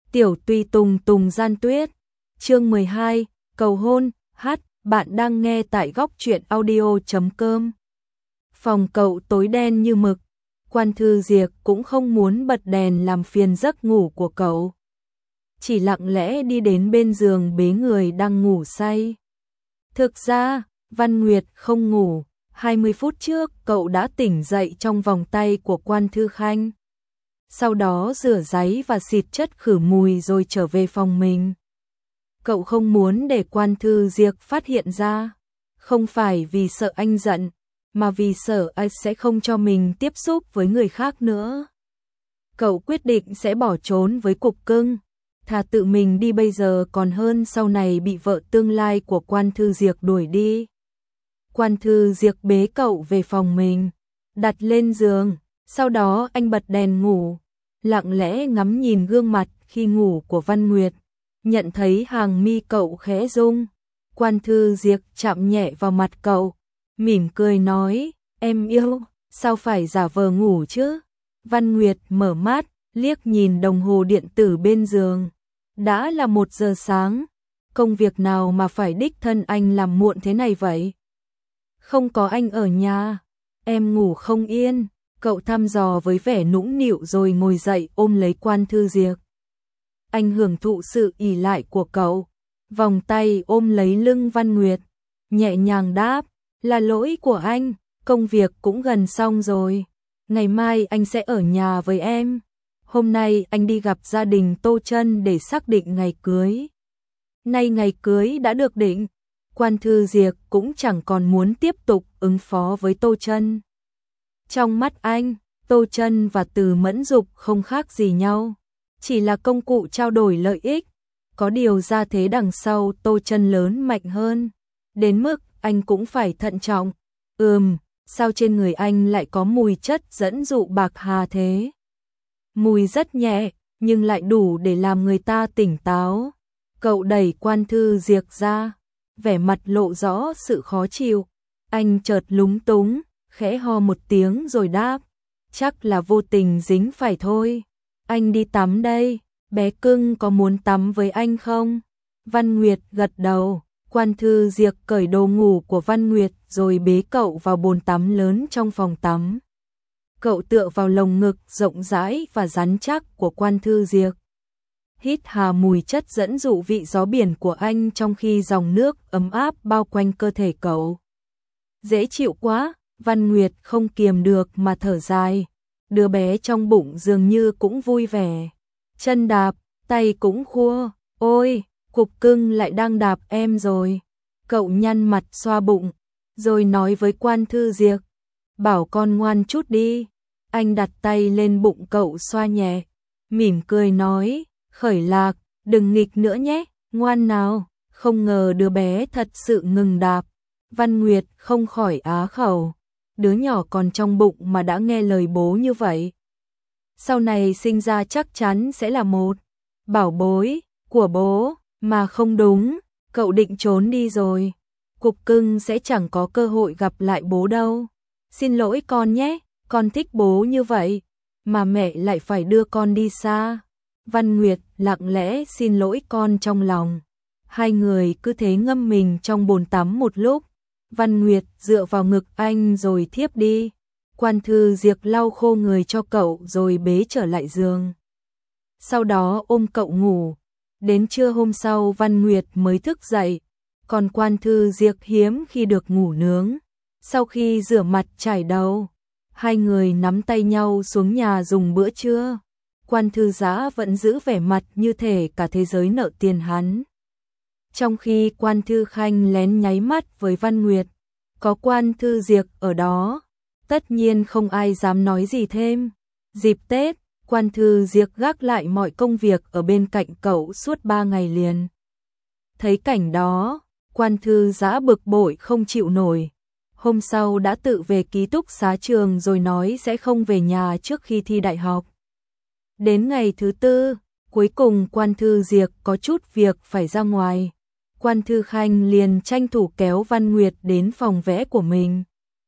Tiểu tùy tùng tùng gian tuyết. Chương 12, cầu hôn. Bạn đang nghe tại góc truyện audio.com. Phòng cậu tối đen như mực. Quan Thư Diệc cũng không muốn bật đèn làm phiền giấc ngủ của cậu. Chỉ lặng lẽ đi đến bên giường bế người đang ngủ say. Thực ra, Văn Nguyệt không ngủ. 20 phút trước cậu đã tỉnh dậy trong vòng tay của Quan Thư Khanh. Sau đó rửa ráy và xịt chất khử mùi rồi trở về phòng mình. Cậu không muốn để Quan Thư Diệc phát hiện ra. Không phải vì sợ anh giận, mà vì sợ anh sẽ không cho mình tiếp xúc với người khác nữa. Cậu quyết định sẽ bỏ trốn với Cục Cưng. Thà tự mình đi bây giờ còn hơn sau này bị vợ tương lai của Quan Thư Diệc đuổi đi. Quan Thư Diệc bế cậu về phòng mình, đặt lên giường. Sau đó anh bật đèn ngủ, lặng lẽ ngắm nhìn gương mặt khi ngủ của Văn Nguyệt, nhận thấy hàng mi cậu khẽ rung. Quan Thư Diệc chạm nhẹ vào mặt cậu, mỉm cười nói, em yêu, sao phải giả vờ ngủ chứ? Văn Nguyệt mở mắt, liếc nhìn đồng hồ điện tử bên giường. Đã là 1 giờ sáng, công việc nào mà phải đích thân anh làm muộn thế này vậy? Không có anh ở nhà, em ngủ không yên. Cậu thăm dò với vẻ nũng nịu rồi ngồi dậy ôm lấy Quan Thư Diệc. Anh hưởng thụ sự ỷ lại của cậu, vòng tay ôm lấy lưng Văn Nguyệt, nhẹ nhàng đáp, là lỗi của anh, công việc cũng gần xong rồi. Ngày mai anh sẽ ở nhà với em. Hôm nay anh đi gặp gia đình Tô Chân để xác định ngày cưới. Nay ngày cưới đã được định, Quan Thư Diệc cũng chẳng còn muốn tiếp tục ứng phó với Tô Chân. Trong mắt anh, Tô Chân và Từ Mẫn Dục không khác gì nhau, chỉ là công cụ trao đổi lợi ích. Có điều ra thế đằng sau Tô Chân lớn mạnh hơn, đến mức anh cũng phải thận trọng. Sao trên người anh lại có mùi chất dẫn dụ bạc hà thế? Mùi rất nhẹ, nhưng lại đủ để làm người ta tỉnh táo. Cậu đẩy Quan Thư Diệc ra, vẻ mặt lộ rõ sự khó chịu. Anh chợt lúng túng, khẽ ho một tiếng rồi đáp, chắc là vô tình dính phải thôi. Anh đi tắm đây, bé cưng có muốn tắm với anh không? Văn Nguyệt gật đầu. Quan Thư Diệc cởi đồ ngủ của Văn Nguyệt rồi bế cậu vào bồn tắm lớn trong phòng tắm. Cậu tựa vào lồng ngực rộng rãi và rắn chắc của Quan Thư Diệc, hít hà mùi chất dẫn dụ vị gió biển của anh trong khi dòng nước ấm áp bao quanh cơ thể cậu. Dễ chịu quá. Văn Nguyệt không kiềm được mà thở dài. Đứa bé trong bụng dường như cũng vui vẻ. Chân đạp, tay cũng khua. Ôi, Cục Cưng lại đang đạp em rồi. Cậu nhăn mặt xoa bụng, rồi nói với Quan Thư Diệc, bảo con ngoan chút đi. Anh đặt tay lên bụng cậu xoa nhẹ, mỉm cười nói, Khởi Lạc, đừng nghịch nữa nhé, ngoan nào. Không ngờ đứa bé thật sự ngừng đạp. Văn Nguyệt không khỏi á khẩu. Đứa nhỏ còn trong bụng mà đã nghe lời bố như vậy. Sau này sinh ra chắc chắn sẽ là một bảo bối của bố, mà không đúng, cậu định trốn đi rồi. Cục Cưng sẽ chẳng có cơ hội gặp lại bố đâu. Xin lỗi con nhé, con thích bố như vậy, mà mẹ lại phải đưa con đi xa. Văn Nguyệt lặng lẽ xin lỗi con trong lòng. Hai người cứ thế ngâm mình trong bồn tắm một lúc. Văn Nguyệt dựa vào ngực anh rồi thiếp đi. Quan Thư Diệc lau khô người cho cậu rồi bế trở lại giường. Sau đó ôm cậu ngủ. Đến trưa hôm sau Văn Nguyệt mới thức dậy, còn Quan Thư Diệc hiếm khi được ngủ nướng. Sau khi rửa mặt chải đầu, hai người nắm tay nhau xuống nhà dùng bữa trưa. Quan Thư Dã vẫn giữ vẻ mặt như thể cả thế giới nợ tiền hắn. Trong khi Quan Thư Khanh lén nháy mắt với Văn Nguyệt, có Quan Thư Diệc ở đó, tất nhiên không ai dám nói gì thêm. Dịp Tết, Quan Thư Diệc gác lại mọi công việc ở bên cạnh cậu suốt 3 ngày liền. Thấy cảnh đó, Quan Thư Dã bực bội không chịu nổi. Hôm sau đã tự về ký túc xá trường rồi nói sẽ không về nhà trước khi thi đại học. Đến ngày thứ 4, cuối cùng Quan Thư Diệc có chút việc phải ra ngoài. Quan Thư Khanh liền tranh thủ kéo Văn Nguyệt đến phòng vẽ của mình.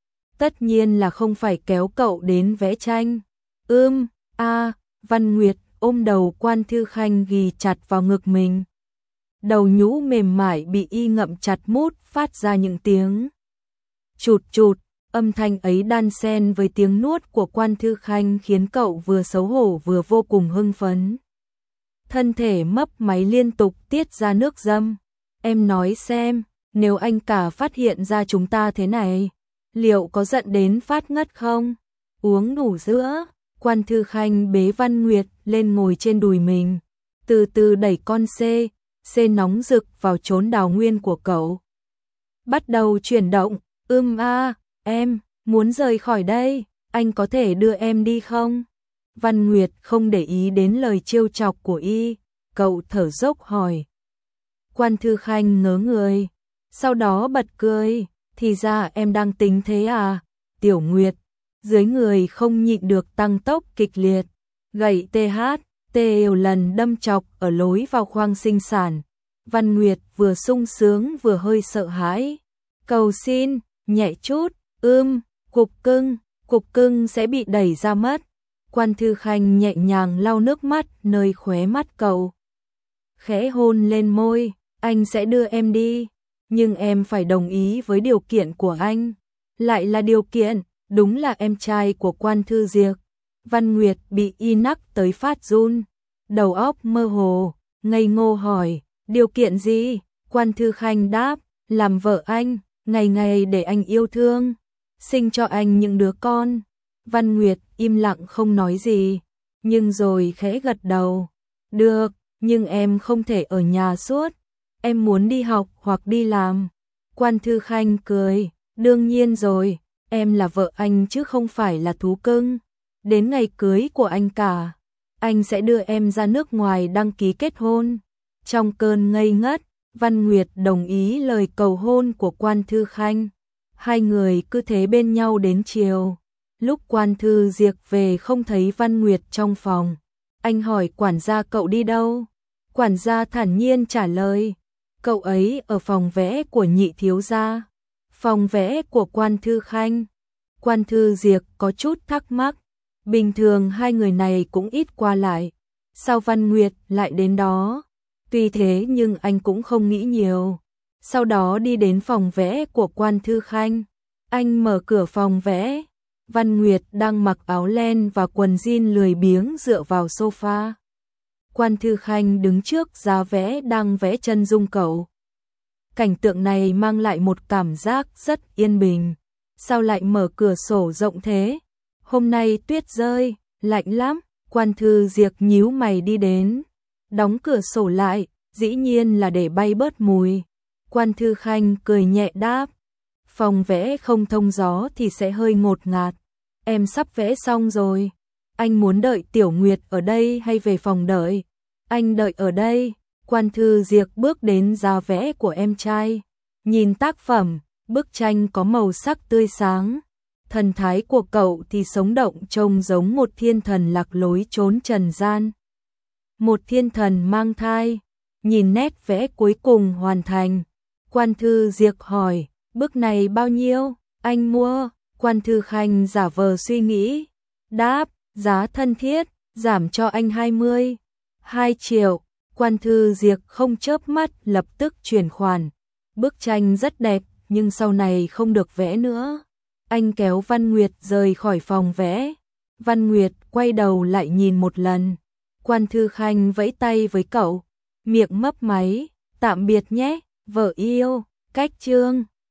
Tất nhiên là không phải kéo cậu đến vẽ tranh. Văn Nguyệt ôm đầu Quan Thư Khanh ghì chặt vào ngực mình. Đầu nhũ mềm mại bị y ngậm chặt mút phát ra những tiếng chụt chụt, âm thanh ấy đan xen với tiếng nuốt của Quan Thư Khanh khiến cậu vừa xấu hổ vừa vô cùng hưng phấn. Thân thể mấp máy liên tục tiết ra nước dâm. Em nói xem, nếu anh cả phát hiện ra chúng ta thế này, liệu có giận đến phát ngất không? Uống đủ sữa, Quan Thư Khanh bế Văn Nguyệt lên ngồi trên đùi mình, từ từ đẩy con C nóng rực vào chốn đào nguyên của cậu. Bắt đầu chuyển động, em muốn rời khỏi đây, anh có thể đưa em đi không? Văn Nguyệt không để ý đến lời trêu chọc của y, cậu thở dốc hỏi. Quan Thư Khanh ngớ người, sau đó bật cười, thì ra em đang tính thế à, Tiểu Nguyệt. Dưới người không nhịn được tăng tốc kịch liệt, gậy nhiều lần đâm chọc ở lối vào khoang sinh sản. Văn Nguyệt vừa sung sướng vừa hơi sợ hãi. Cầu xin, nhẹ chút, cục cưng sẽ bị đẩy ra mất. Quan Thư Khanh nhẹ nhàng lau nước mắt nơi khóe mắt cậu. Khẽ hôn lên môi, anh sẽ đưa em đi, nhưng em phải đồng ý với điều kiện của anh. Lại là điều kiện, đúng là em trai của Quan Thư Diệc. Văn Nguyệt bị y nắc tới phát run, đầu óc mơ hồ, ngây ngô hỏi, điều kiện gì? Quan Thư Khanh đáp, làm vợ anh, ngày ngày để anh yêu thương, sinh cho anh những đứa con. Văn Nguyệt im lặng không nói gì, nhưng rồi khẽ gật đầu. Được, nhưng em không thể ở nhà suốt, em muốn đi học hoặc đi làm. Quan Thư Khanh cười, đương nhiên rồi, em là vợ anh chứ không phải là thú cưng. Đến ngày cưới của anh cả, anh sẽ đưa em ra nước ngoài đăng ký kết hôn. Trong cơn ngây ngất, Văn Nguyệt đồng ý lời cầu hôn của Quan Thư Khanh. Hai người cứ thế bên nhau đến chiều. Lúc Quan Thư Diệc về không thấy Văn Nguyệt trong phòng, anh hỏi quản gia cậu đi đâu? Quản gia thản nhiên trả lời, cậu ấy ở phòng vẽ của nhị thiếu gia. Phòng vẽ của Quan Thư Khanh. Quan Thư Diệc có chút thắc mắc, bình thường hai người này cũng ít qua lại, sao Văn Nguyệt lại đến đó? Tuy thế nhưng anh cũng không nghĩ nhiều. Sau đó đi đến phòng vẽ của Quan Thư Khanh. Anh mở cửa phòng vẽ. Văn Nguyệt đang mặc áo len và quần jean lười biếng dựa vào sofa. Quan Thư Khanh đứng trước giá vẽ đang vẽ chân dung cậu. Cảnh tượng này mang lại một cảm giác rất yên bình. Sao lại mở cửa sổ rộng thế? Hôm nay tuyết rơi, lạnh lắm. Quan Thư Diệc nhíu mày đi đến, đóng cửa sổ lại, dĩ nhiên là để bay bớt mùi. Quan Thư Khanh cười nhẹ đáp, phòng vẽ không thông gió thì sẽ hơi ngột ngạt. Em sắp vẽ xong rồi. Anh muốn đợi Tiểu Nguyệt ở đây hay về phòng đợi? Anh đợi ở đây. Quan Thư Diệc bước đến giá vẽ của em trai. Nhìn tác phẩm, bức tranh có màu sắc tươi sáng. Thần thái của cậu thì sống động trông giống một thiên thần lạc lối trốn trần gian. Một thiên thần mang thai. Nhìn nét vẽ cuối cùng hoàn thành, Quan Thư Diệc hỏi, bức này bao nhiêu? Anh mua. Quan Thư Khanh giả vờ suy nghĩ, đáp, giá thân thiết, giảm cho anh 2 triệu. Quan Thư Diệc không chớp mắt lập tức chuyển khoản. Bức tranh rất đẹp nhưng sau này không được vẽ nữa. Anh kéo Văn Nguyệt rời khỏi phòng vẽ. Văn Nguyệt quay đầu lại nhìn một lần. Quan Thư Khanh vẫy tay với cậu, miệng mấp máy, tạm biệt nhé, vợ yêu, cách chương.